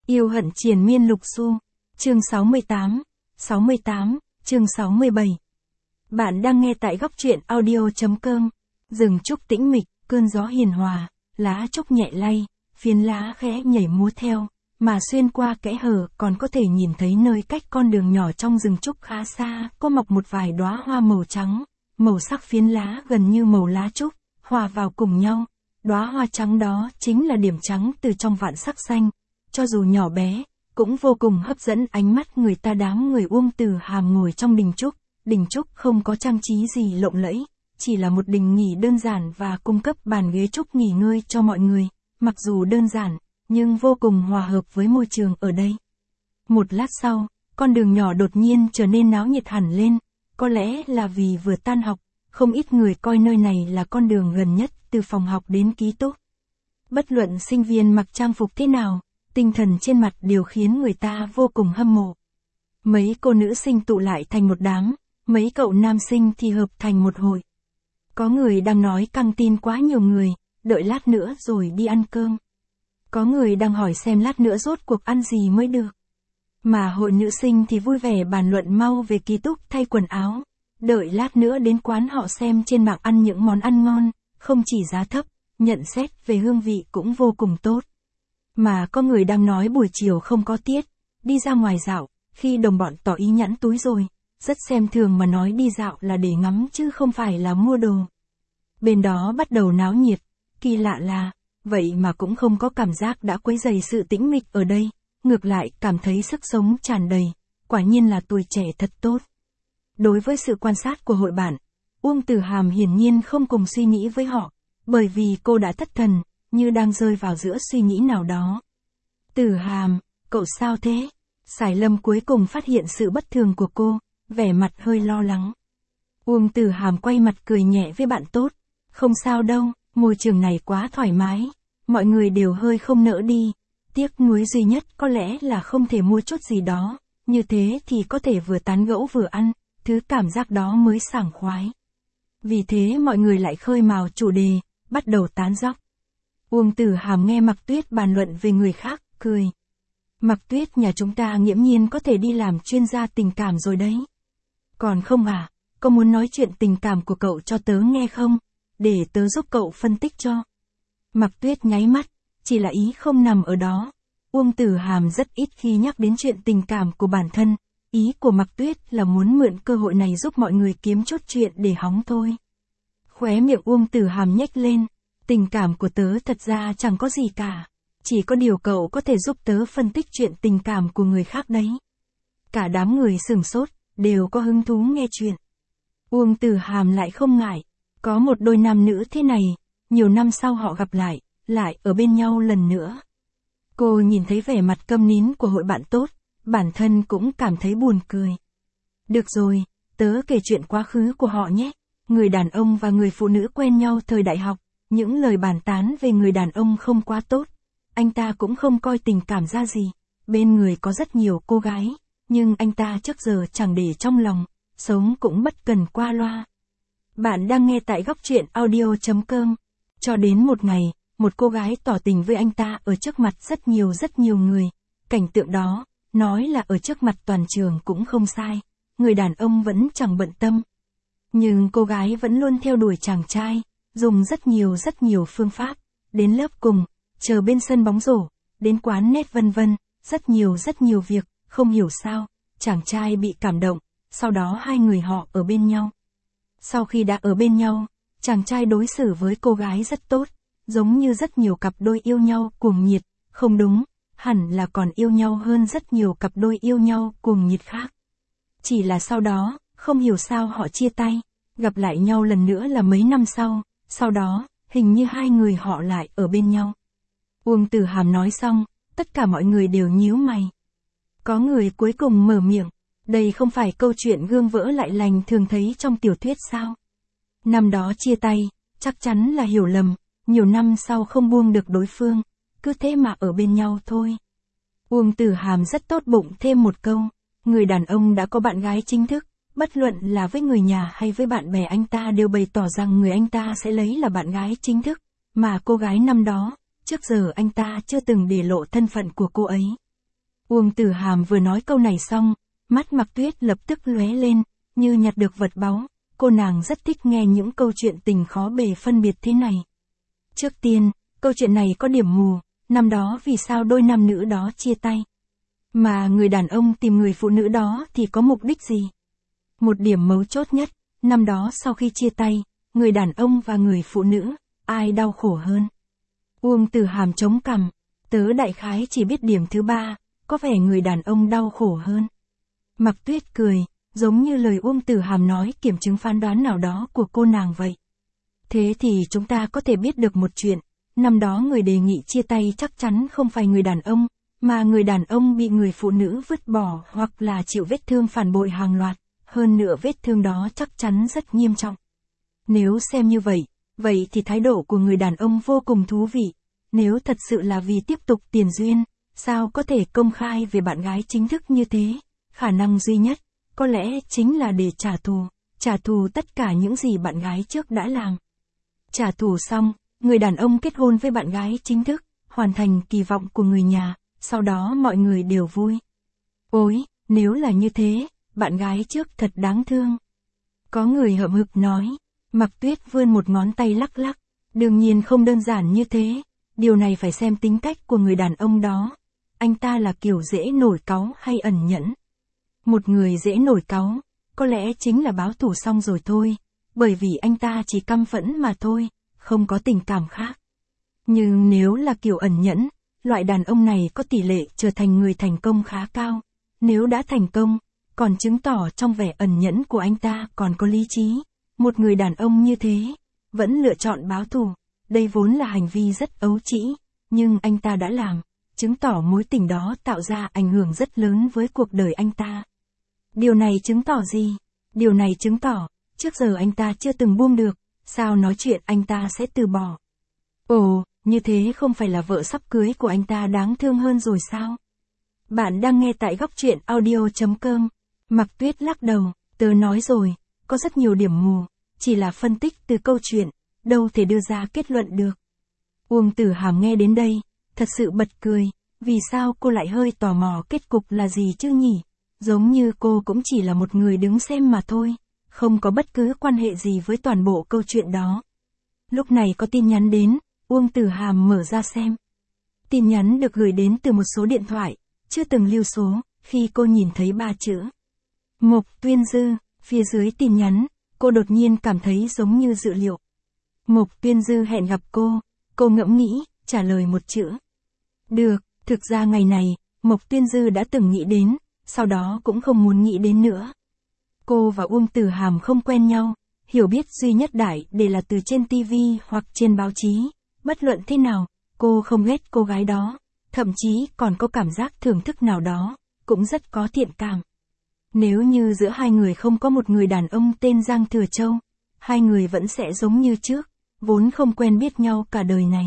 Yêu hận triền miên lục xu. Chương 68. Chương 67. Bạn đang nghe tại góc truyện audio.com. Rừng trúc tĩnh mịch, cơn gió hiền hòa, lá trúc nhẹ lay, phiến lá khẽ nhảy múa theo, mà xuyên qua kẽ hở còn có thể nhìn thấy nơi cách con đường nhỏ trong rừng trúc khá xa, có mọc một vài đóa hoa màu trắng, màu sắc phiến lá gần như màu lá trúc, hòa vào cùng nhau. Đóa hoa trắng đó chính là điểm trắng từ trong vạn sắc xanh, cho dù nhỏ bé, cũng vô cùng hấp dẫn ánh mắt người ta. Đám người Uông Tử Hàm ngồi trong đình trúc không có trang trí gì lộng lẫy, chỉ là một đình nghỉ đơn giản và cung cấp bàn ghế trúc nghỉ ngơi cho mọi người, mặc dù đơn giản, nhưng vô cùng hòa hợp với môi trường ở đây. Một lát sau, con đường nhỏ đột nhiên trở nên náo nhiệt hẳn lên, có lẽ là vì vừa tan học, không ít người coi nơi này là con đường gần nhất từ phòng học đến ký túc. Bất luận sinh viên mặc trang phục thế nào, tinh thần trên mặt đều khiến người ta vô cùng hâm mộ. Mấy cô nữ sinh tụ lại thành một đám, mấy cậu nam sinh thì hợp thành một hội. Có người đang nói căng tin quá nhiều người, đợi lát nữa rồi đi ăn cơm. Có người đang hỏi xem lát nữa rốt cuộc ăn gì mới được. Mà hội nữ sinh thì vui vẻ bàn luận mau về ký túc thay quần áo, đợi lát nữa đến quán họ xem trên mạng ăn những món ăn ngon, không chỉ giá thấp, nhận xét về hương vị cũng vô cùng tốt. Mà có người đang nói buổi chiều không có tiết, đi ra ngoài dạo, khi đồng bọn tỏ ý nhẵn túi rồi, rất xem thường mà nói đi dạo là để ngắm chứ không phải là mua đồ. Bên đó bắt đầu náo nhiệt, kỳ lạ là, vậy mà cũng không có cảm giác đã quấy rầy sự tĩnh mịch ở đây, ngược lại cảm thấy sức sống tràn đầy, quả nhiên là tuổi trẻ thật tốt. Đối với sự quan sát của hội bạn, Uông Tử Hàm hiển nhiên không cùng suy nghĩ với họ, bởi vì cô đã thất thần, như đang rơi vào giữa suy nghĩ nào đó. Tử Hàm, cậu sao thế? Sải Lâm cuối cùng phát hiện sự bất thường của cô, vẻ mặt hơi lo lắng. Uông Tử Hàm quay mặt cười nhẹ với bạn tốt, không sao đâu, môi trường này quá thoải mái, mọi người đều hơi không nỡ đi, tiếc nuối duy nhất có lẽ là không thể mua chút gì đó, như thế thì có thể vừa tán gẫu vừa ăn, thứ cảm giác đó mới sảng khoái. Vì thế mọi người lại khơi mào chủ đề, bắt đầu tán dóc. Uông Tử Hàm nghe Mạc Tuyết bàn luận về người khác, cười. Mạc Tuyết nhà chúng ta nghiễm nhiên có thể đi làm chuyên gia tình cảm rồi đấy. Còn không à, có muốn nói chuyện tình cảm của cậu cho tớ nghe không? Để tớ giúp cậu phân tích cho. Mạc Tuyết nháy mắt, chỉ là ý không nằm ở đó. Uông Tử Hàm rất ít khi nhắc đến chuyện tình cảm của bản thân. Ý của Mạc Tuyết là muốn mượn cơ hội này giúp mọi người kiếm chút chuyện để hóng thôi. Khóe miệng Uông Tử Hàm nhếch lên. Tình cảm của tớ thật ra chẳng có gì cả. Chỉ có điều cậu có thể giúp tớ phân tích chuyện tình cảm của người khác đấy. Cả đám người sửng sốt, đều có hứng thú nghe chuyện. Uông Tử Hàm lại không ngại. Có một đôi nam nữ thế này, nhiều năm sau họ gặp lại ở bên nhau lần nữa. Cô nhìn thấy vẻ mặt câm nín của hội bạn tốt, bản thân cũng cảm thấy buồn cười. Được rồi, tớ kể chuyện quá khứ của họ nhé. Người đàn ông và người phụ nữ quen nhau thời đại học, những lời bàn tán về người đàn ông không quá tốt. Anh ta cũng không coi tình cảm ra gì, bên người có rất nhiều cô gái, nhưng anh ta trước giờ chẳng để trong lòng, sống cũng bất cần qua loa. Bạn đang nghe tại góc truyện audio.com. Cho đến một ngày, một cô gái tỏ tình với anh ta ở trước mặt rất nhiều người. Cảnh tượng đó, nói là ở trước mặt toàn trường cũng không sai. Người đàn ông vẫn chẳng bận tâm. Nhưng cô gái vẫn luôn theo đuổi chàng trai, dùng rất nhiều phương pháp. Đến lớp cùng, chờ bên sân bóng rổ, đến quán net vân vân, rất nhiều việc, không hiểu sao, chàng trai bị cảm động, sau đó hai người họ ở bên nhau. Sau khi đã ở bên nhau, chàng trai đối xử với cô gái rất tốt, giống như rất nhiều cặp đôi yêu nhau cuồng nhiệt, không đúng, hẳn là còn yêu nhau hơn rất nhiều cặp đôi yêu nhau cuồng nhiệt khác. Chỉ là sau đó, không hiểu sao họ chia tay, gặp lại nhau lần nữa là mấy năm sau đó, hình như hai người họ lại ở bên nhau. Uông Tử Hàm nói xong, tất cả mọi người đều nhíu mày. Có người cuối cùng mở miệng, đây không phải câu chuyện gương vỡ lại lành thường thấy trong tiểu thuyết sao? Năm đó chia tay, chắc chắn là hiểu lầm, nhiều năm sau không buông được đối phương, cứ thế mà ở bên nhau thôi. Uông Tử Hàm rất tốt bụng thêm một câu, người đàn ông đã có bạn gái chính thức, bất luận là với người nhà hay với bạn bè anh ta đều bày tỏ rằng người anh ta sẽ lấy là bạn gái chính thức, mà cô gái năm đó, trước giờ anh ta chưa từng để lộ thân phận của cô ấy. Uông Tử Hàm vừa nói câu này xong, mắt Mặc Tuyết lập tức lóe lên, như nhặt được vật báu, cô nàng rất thích nghe những câu chuyện tình khó bề phân biệt thế này. Trước tiên, câu chuyện này có điểm mù, năm đó vì sao đôi nam nữ đó chia tay? Mà người đàn ông tìm người phụ nữ đó thì có mục đích gì? Một điểm mấu chốt nhất, năm đó sau khi chia tay, người đàn ông và người phụ nữ, ai đau khổ hơn? Uông Tử Hàm chống cằm, tớ đại khái chỉ biết điểm thứ ba, có vẻ người đàn ông đau khổ hơn. Mặc Tuyết cười, giống như lời Uông Tử Hàm nói kiểm chứng phán đoán nào đó của cô nàng vậy. Thế thì chúng ta có thể biết được một chuyện, năm đó người đề nghị chia tay chắc chắn không phải người đàn ông, mà người đàn ông bị người phụ nữ vứt bỏ hoặc là chịu vết thương phản bội hàng loạt, hơn nữa vết thương đó chắc chắn rất nghiêm trọng. Nếu xem như vậy, vậy thì thái độ của người đàn ông vô cùng thú vị. Nếu thật sự là vì tiếp tục tiền duyên, sao có thể công khai về bạn gái chính thức như thế? Khả năng duy nhất, có lẽ chính là để trả thù tất cả những gì bạn gái trước đã làm. Trả thù xong, người đàn ông kết hôn với bạn gái chính thức, hoàn thành kỳ vọng của người nhà, sau đó mọi người đều vui. Ôi, nếu là như thế, bạn gái trước thật đáng thương. Có người hậm hực nói, Mặc Tuyết vươn một ngón tay lắc lắc, đương nhiên không đơn giản như thế, điều này phải xem tính cách của người đàn ông đó. Anh ta là kiểu dễ nổi cáu hay ẩn nhẫn? Một người dễ nổi cáu, có lẽ chính là báo thù xong rồi thôi, bởi vì anh ta chỉ căm phẫn mà thôi, không có tình cảm khác. Nhưng nếu là kiểu ẩn nhẫn, loại đàn ông này có tỷ lệ trở thành người thành công khá cao. Nếu đã thành công, còn chứng tỏ trong vẻ ẩn nhẫn của anh ta còn có lý trí. Một người đàn ông như thế, vẫn lựa chọn báo thù. Đây vốn là hành vi rất ấu trĩ, nhưng anh ta đã làm, chứng tỏ mối tình đó tạo ra ảnh hưởng rất lớn với cuộc đời anh ta. Điều này chứng tỏ gì? Điều này chứng tỏ, trước giờ anh ta chưa từng buông được, sao nói chuyện anh ta sẽ từ bỏ. Ồ, như thế không phải là vợ sắp cưới của anh ta đáng thương hơn rồi sao? Bạn đang nghe tại góc truyện audio.com. Mặc Tuyết lắc đầu, tớ nói rồi, có rất nhiều điểm mù, chỉ là phân tích từ câu chuyện, đâu thể đưa ra kết luận được. Uông Tử Hàm nghe đến đây, thật sự bật cười, vì sao cô lại hơi tò mò kết cục là gì chứ nhỉ? Giống như cô cũng chỉ là một người đứng xem mà thôi, không có bất cứ quan hệ gì với toàn bộ câu chuyện đó. Lúc này có tin nhắn đến, Uông Tử Hàm mở ra xem. Tin nhắn được gửi đến từ một số điện thoại, chưa từng lưu số, khi cô nhìn thấy 3 chữ. Mộc Tuyên Dư, phía dưới tin nhắn, cô đột nhiên cảm thấy giống như dự liệu. Mộc Tuyên Dư hẹn gặp cô ngẫm nghĩ, trả lời một chữ. Được, thực ra ngày này, Mộc Tuyên Dư đã từng nghĩ đến, sau đó cũng không muốn nghĩ đến nữa. Cô và Uông Tử Hàm không quen nhau, hiểu biết duy nhất đại để là từ trên TV hoặc trên báo chí. Bất luận thế nào, cô không ghét cô gái đó, thậm chí còn có cảm giác thưởng thức nào đó, cũng rất có thiện cảm. Nếu như giữa hai người không có một người đàn ông tên Giang Thừa Châu, hai người vẫn sẽ giống như trước, vốn không quen biết nhau cả đời này.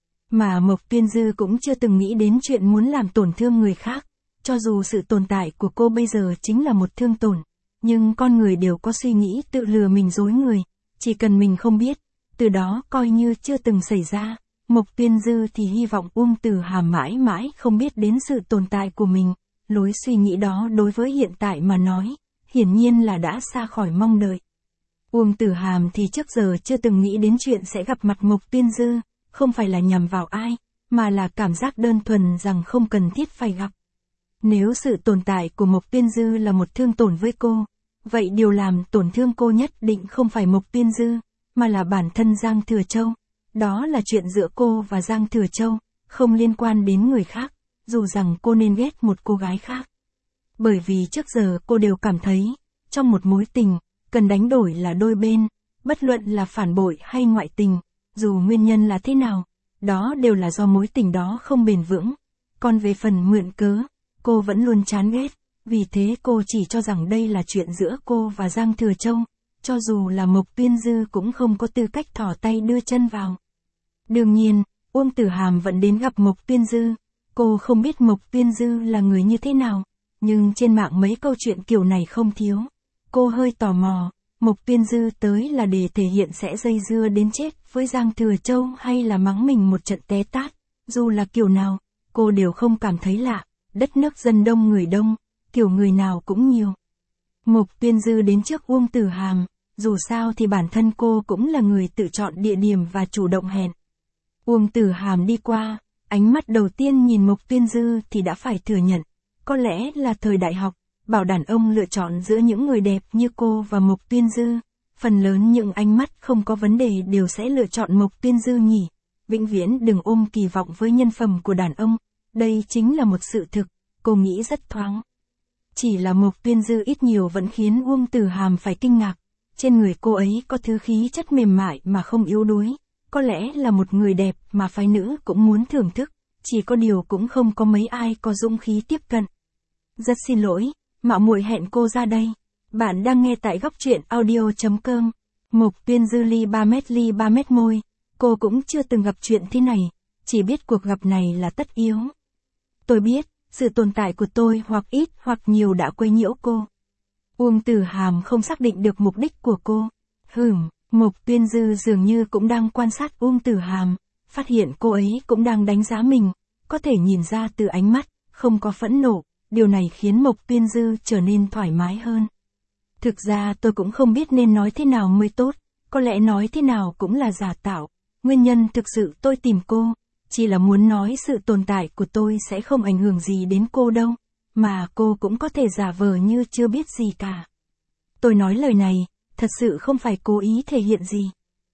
Mà Mộc Tuyên Dư cũng chưa từng nghĩ đến chuyện muốn làm tổn thương người khác, cho dù sự tồn tại của cô bây giờ chính là một thương tổn, nhưng con người đều có suy nghĩ tự lừa mình dối người, chỉ cần mình không biết, từ đó coi như chưa từng xảy ra. Mộc Tuyên Dư thì hy vọng Uông Tử Hàm mãi mãi không biết đến sự tồn tại của mình. Lối suy nghĩ đó đối với hiện tại mà nói, hiển nhiên là đã xa khỏi mong đợi. Uông Tử Hàm thì trước giờ chưa từng nghĩ đến chuyện sẽ gặp mặt Mộc Tuyên Dư, không phải là nhằm vào ai, mà là cảm giác đơn thuần rằng không cần thiết phải gặp. Nếu sự tồn tại của Mộc Tuyên Dư là một thương tổn với cô, vậy điều làm tổn thương cô nhất định không phải Mộc Tuyên Dư, mà là bản thân Giang Thừa Châu. Đó là chuyện giữa cô và Giang Thừa Châu, không liên quan đến người khác, dù rằng cô nên ghét một cô gái khác. Bởi vì trước giờ cô đều cảm thấy, trong một mối tình, cần đánh đổi là đôi bên, bất luận là phản bội hay ngoại tình, dù nguyên nhân là thế nào, đó đều là do mối tình đó không bền vững. Còn về phần mượn cớ, cô vẫn luôn chán ghét, vì thế cô chỉ cho rằng đây là chuyện giữa cô và Giang Thừa Châu, cho dù là Mộc Tuyên Dư cũng không có tư cách thò tay đưa chân vào. Đương nhiên, Uông Tử Hàm vẫn đến gặp Mộc Tuyên Dư, cô không biết Mộc Tuyên Dư là người như thế nào, nhưng trên mạng mấy câu chuyện kiểu này không thiếu. Cô hơi tò mò, Mộc Tuyên Dư tới là để thể hiện sẽ dây dưa đến chết với Giang Thừa Châu hay là mắng mình một trận té tát, dù là kiểu nào, cô đều không cảm thấy lạ, đất nước dân đông người đông, kiểu người nào cũng nhiều. Mộc Tuyên Dư đến trước Uông Tử Hàm, dù sao thì bản thân cô cũng là người tự chọn địa điểm và chủ động hẹn. Uông Tử Hàm đi qua, ánh mắt đầu tiên nhìn Mộc Tuyên Dư thì đã phải thừa nhận, có lẽ là thời đại học, bảo đàn ông lựa chọn giữa những người đẹp như cô và Mộc Tuyên Dư, phần lớn những ánh mắt không có vấn đề đều sẽ lựa chọn Mộc Tuyên Dư nhỉ. Vĩnh viễn đừng ôm kỳ vọng với nhân phẩm của đàn ông, đây chính là một sự thực, cô nghĩ rất thoáng. Chỉ là Mộc Tuyên Dư ít nhiều vẫn khiến Uông Tử Hàm phải kinh ngạc, trên người cô ấy có thứ khí chất mềm mại mà không yếu đuối, có lẽ là một người đẹp mà phái nữ cũng muốn thưởng thức, chỉ có điều cũng không có mấy ai có dũng khí tiếp cận. Rất xin lỗi, mạo muội hẹn cô ra đây. Bạn đang nghe tại góc truyện audio.com. Mộc Tuyên Dư ly 3 mét môi, cô cũng chưa từng gặp chuyện thế này, chỉ biết cuộc gặp này là tất yếu. Tôi biết, sự tồn tại của tôi hoặc ít hoặc nhiều đã quấy nhiễu cô. Uông Tử Hàm không xác định được mục đích của cô. Mộc Tuyên Dư dường như cũng đang quan sát Uông Tử Hàm, phát hiện cô ấy cũng đang đánh giá mình, có thể nhìn ra từ ánh mắt, không có phẫn nộ, điều này khiến Mộc Tuyên Dư trở nên thoải mái hơn. Thực ra tôi cũng không biết nên nói thế nào mới tốt, có lẽ nói thế nào cũng là giả tạo, nguyên nhân thực sự tôi tìm cô, chỉ là muốn nói sự tồn tại của tôi sẽ không ảnh hưởng gì đến cô đâu, mà cô cũng có thể giả vờ như chưa biết gì cả. Tôi nói lời này, thật sự không phải cố ý thể hiện gì.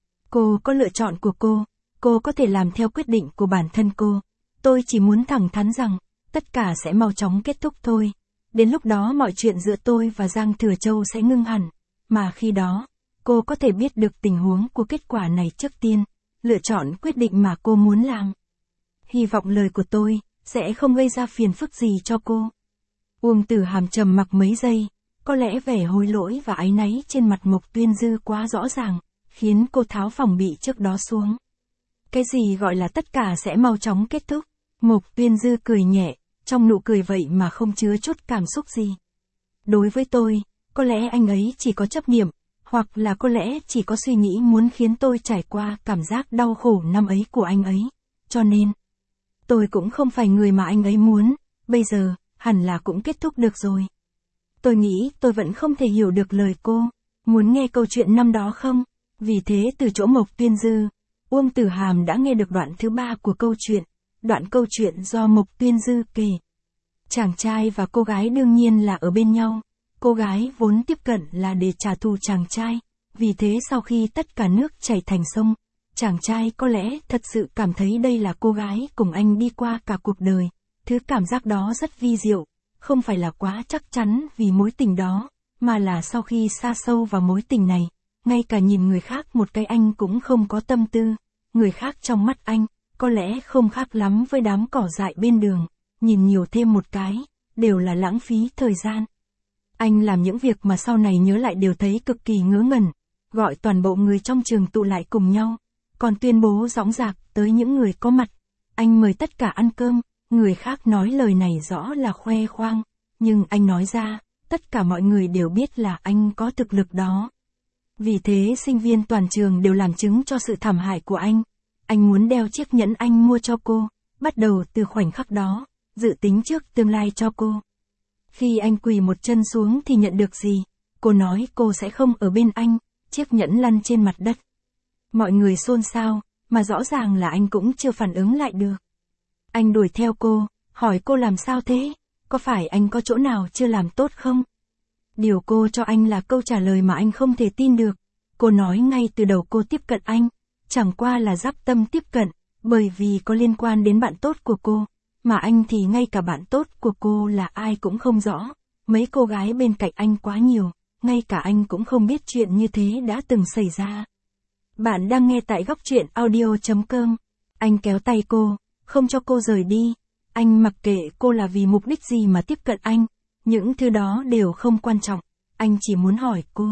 Cô có lựa chọn của cô có thể làm theo quyết định của bản thân cô, tôi chỉ muốn thẳng thắn rằng, tất cả sẽ mau chóng kết thúc thôi. Đến lúc đó mọi chuyện giữa tôi và Giang Thừa Châu sẽ ngưng hẳn, mà khi đó, cô có thể biết được tình huống của kết quả này trước tiên, lựa chọn quyết định mà cô muốn làm. Hy vọng lời của tôi sẽ không gây ra phiền phức gì cho cô. Uông Tử Hàm trầm mặc mấy giây, có lẽ vẻ hối lỗi và áy náy trên mặt Mộc Tuyên Dư quá rõ ràng, khiến cô tháo phòng bị trước đó xuống. Cái gì gọi là tất cả sẽ mau chóng kết thúc? Mộc Tuyên Dư cười nhẹ, trong nụ cười vậy mà không chứa chút cảm xúc gì. Đối với tôi, có lẽ anh ấy chỉ có chấp niệm, hoặc là có lẽ chỉ có suy nghĩ muốn khiến tôi trải qua cảm giác đau khổ năm ấy của anh ấy. Cho nên, tôi cũng không phải người mà anh ấy muốn, bây giờ, hẳn là cũng kết thúc được rồi. Tôi nghĩ tôi vẫn không thể hiểu được lời cô, muốn nghe câu chuyện năm đó không? Vì thế từ chỗ Mộc Tuyên Dư, Uông Tử Hàm đã nghe được đoạn thứ 3 của câu chuyện, đoạn câu chuyện do Mộc Tuyên Dư kể. Chàng trai và cô gái đương nhiên là ở bên nhau, cô gái vốn tiếp cận là để trả thù chàng trai, vì thế sau khi tất cả nước chảy thành sông, chàng trai có lẽ thật sự cảm thấy đây là cô gái cùng anh đi qua cả cuộc đời, thứ cảm giác đó rất vi diệu, không phải là quá chắc chắn vì mối tình đó, mà là sau khi sa sâu vào mối tình này, ngay cả nhìn người khác một cái anh cũng không có tâm tư, người khác trong mắt anh, có lẽ không khác lắm với đám cỏ dại bên đường, nhìn nhiều thêm một cái, đều là lãng phí thời gian. Anh làm những việc mà sau này nhớ lại đều thấy cực kỳ ngớ ngẩn, gọi toàn bộ người trong trường tụ lại cùng nhau, còn tuyên bố dõng dạc tới những người có mặt, anh mời tất cả ăn cơm, người khác nói lời này rõ là khoe khoang, nhưng anh nói ra, tất cả mọi người đều biết là anh có thực lực đó. Vì thế sinh viên toàn trường đều làm chứng cho sự thảm hại của anh muốn đeo chiếc nhẫn anh mua cho cô, bắt đầu từ khoảnh khắc đó, dự tính trước tương lai cho cô. Khi anh quỳ một chân xuống thì nhận được gì? Cô nói cô sẽ không ở bên anh, chiếc nhẫn lăn trên mặt đất. Mọi người xôn xao, mà rõ ràng là anh cũng chưa phản ứng lại được. Anh đuổi theo cô, hỏi cô làm sao thế? Có phải anh có chỗ nào chưa làm tốt không? Điều cô cho anh là câu trả lời mà anh không thể tin được. Cô nói ngay từ đầu cô tiếp cận anh, chẳng qua là giáp tâm tiếp cận, bởi vì có liên quan đến bạn tốt của cô, mà anh thì ngay cả bạn tốt của cô là ai cũng không rõ, mấy cô gái bên cạnh anh quá nhiều, ngay cả anh cũng không biết chuyện như thế đã từng xảy ra. Bạn đang nghe tại góc truyện audio.com. Anh kéo tay cô, không cho cô rời đi, anh mặc kệ cô là vì mục đích gì mà tiếp cận anh, những thứ đó đều không quan trọng, anh chỉ muốn hỏi cô.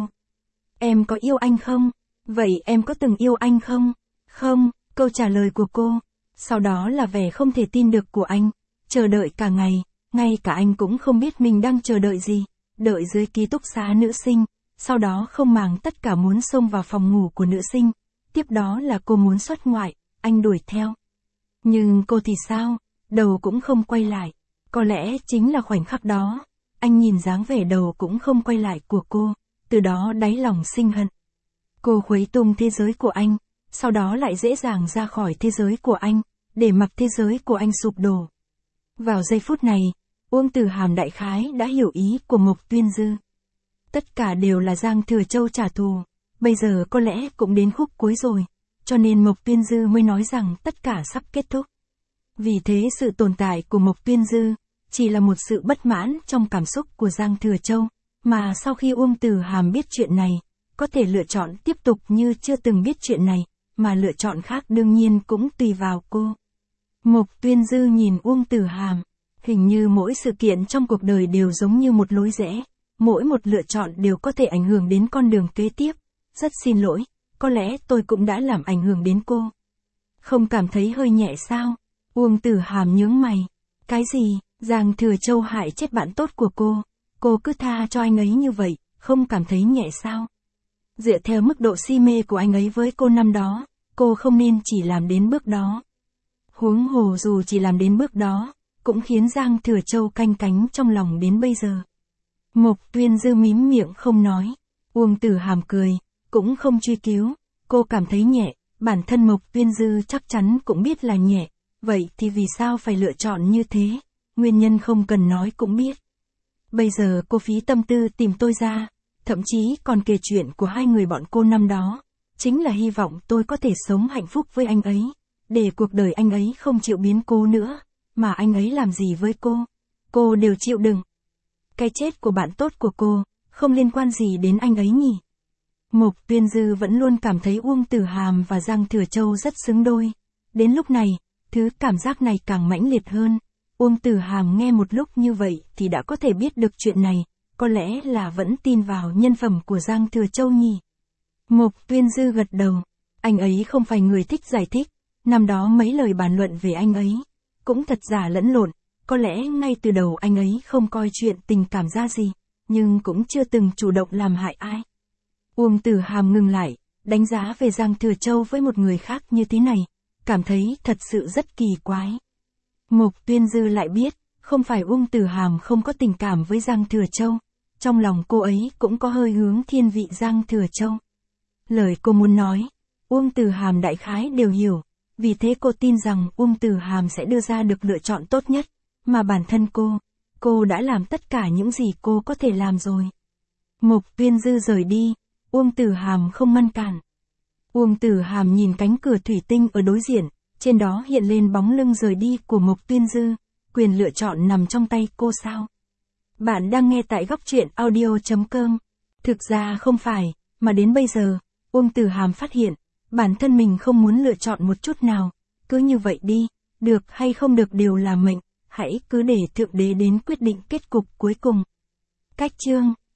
Em có yêu anh không? Vậy em có từng yêu anh không? Không, câu trả lời của cô. Sau đó là vẻ không thể tin được của anh, chờ đợi cả ngày, ngay cả anh cũng không biết mình đang chờ đợi gì, đợi dưới ký túc xá nữ sinh, sau đó không màng tất cả muốn xông vào phòng ngủ của nữ sinh, tiếp đó là cô muốn xuất ngoại, anh đuổi theo. Nhưng cô thì sao? Đầu cũng không quay lại. Có lẽ chính là khoảnh khắc đó, anh nhìn dáng vẻ đầu cũng không quay lại của cô, từ đó đáy lòng sinh hận. Cô khuấy tung thế giới của anh, sau đó lại dễ dàng ra khỏi thế giới của anh, để mặc thế giới của anh sụp đổ. Vào giây phút này, Uông Tử Hàm đại khái đã hiểu ý của Mộc Tuyên Dư. Tất cả đều là Giang Thừa Châu trả thù, bây giờ có lẽ cũng đến khúc cuối rồi, cho nên Mộc Tuyên Dư mới nói rằng tất cả sắp kết thúc. Vì thế sự tồn tại của Mộc Tuyên Dư chỉ là một sự bất mãn trong cảm xúc của Giang Thừa Châu, mà sau khi Uông Tử Hàm biết chuyện này, có thể lựa chọn tiếp tục như chưa từng biết chuyện này, mà lựa chọn khác đương nhiên cũng tùy vào cô. Mộc Tuyên Dư nhìn Uông Tử Hàm, hình như mỗi sự kiện trong cuộc đời đều giống như một lối rẽ, mỗi một lựa chọn đều có thể ảnh hưởng đến con đường kế tiếp. Rất xin lỗi, có lẽ tôi cũng đã làm ảnh hưởng đến cô. Không cảm thấy hơi nhẹ sao? Uông Tử Hàm nhướng mày. Cái gì? Giang Thừa Châu hại chết bạn tốt của cô cứ tha cho anh ấy như vậy, không cảm thấy nhẹ sao? Dựa theo mức độ si mê của anh ấy với cô năm đó, cô không nên chỉ làm đến bước đó. Huống hồ dù chỉ làm đến bước đó, cũng khiến Giang Thừa Châu canh cánh trong lòng đến bây giờ. Mộc Tuyên Dư mím miệng không nói. Uông Tử Hàm cười, cũng không truy cứu. Cô cảm thấy nhẹ, bản thân Mộc Tuyên Dư chắc chắn cũng biết là nhẹ. Vậy thì vì sao phải lựa chọn như thế? Nguyên nhân không cần nói cũng biết. Bây giờ cô phí tâm tư tìm tôi ra, thậm chí còn kể chuyện của hai người bọn cô năm đó. Chính là hy vọng tôi có thể sống hạnh phúc với anh ấy, để cuộc đời anh ấy không chịu biến cô nữa, mà anh ấy làm gì với cô đều chịu đựng. Cái chết của bạn tốt của cô, không liên quan gì đến anh ấy nhỉ? Mộc Tuyên Dư vẫn luôn cảm thấy Uông Tử Hàm và Giang Thừa Châu rất xứng đôi. Đến lúc này, thứ cảm giác này càng mãnh liệt hơn. Uông Tử Hàm nghe một lúc như vậy thì đã có thể biết được chuyện này, có lẽ là vẫn tin vào nhân phẩm của Giang Thừa Châu nhỉ? Mộc Tuyên Dư gật đầu. Anh ấy không phải người thích giải thích. Năm đó mấy lời bàn luận về anh ấy, cũng thật giả lẫn lộn. Có lẽ ngay từ đầu anh ấy không coi chuyện tình cảm ra gì, nhưng cũng chưa từng chủ động làm hại ai. Uông Tử Hàm ngừng lại, đánh giá về Giang Thừa Châu với một người khác như thế này, cảm thấy thật sự rất kỳ quái. Mộc Tuyên Dư lại biết, không phải Uông Tử Hàm không có tình cảm với Giang Thừa Châu, trong lòng cô ấy cũng có hơi hướng thiên vị Giang Thừa Châu. Lời cô muốn nói, Uông Tử Hàm đại khái đều hiểu, vì thế cô tin rằng Uông Tử Hàm sẽ đưa ra được lựa chọn tốt nhất, mà bản thân cô đã làm tất cả những gì cô có thể làm rồi. Mộc Tuyên Dư rời đi, Uông Tử Hàm không ngăn cản. Uông Tử Hàm nhìn cánh cửa thủy tinh ở đối diện, trên đó hiện lên bóng lưng rời đi của Mộc Tuyên Dư, quyền lựa chọn nằm trong tay cô sao? Bạn đang nghe tại góc truyện audio.com. Thực ra không phải, mà đến bây giờ, Uông Tử Hàm phát hiện, bản thân mình không muốn lựa chọn một chút nào, cứ như vậy đi, được hay không được đều là mệnh, hãy cứ để Thượng Đế đến quyết định kết cục cuối cùng. Cách chương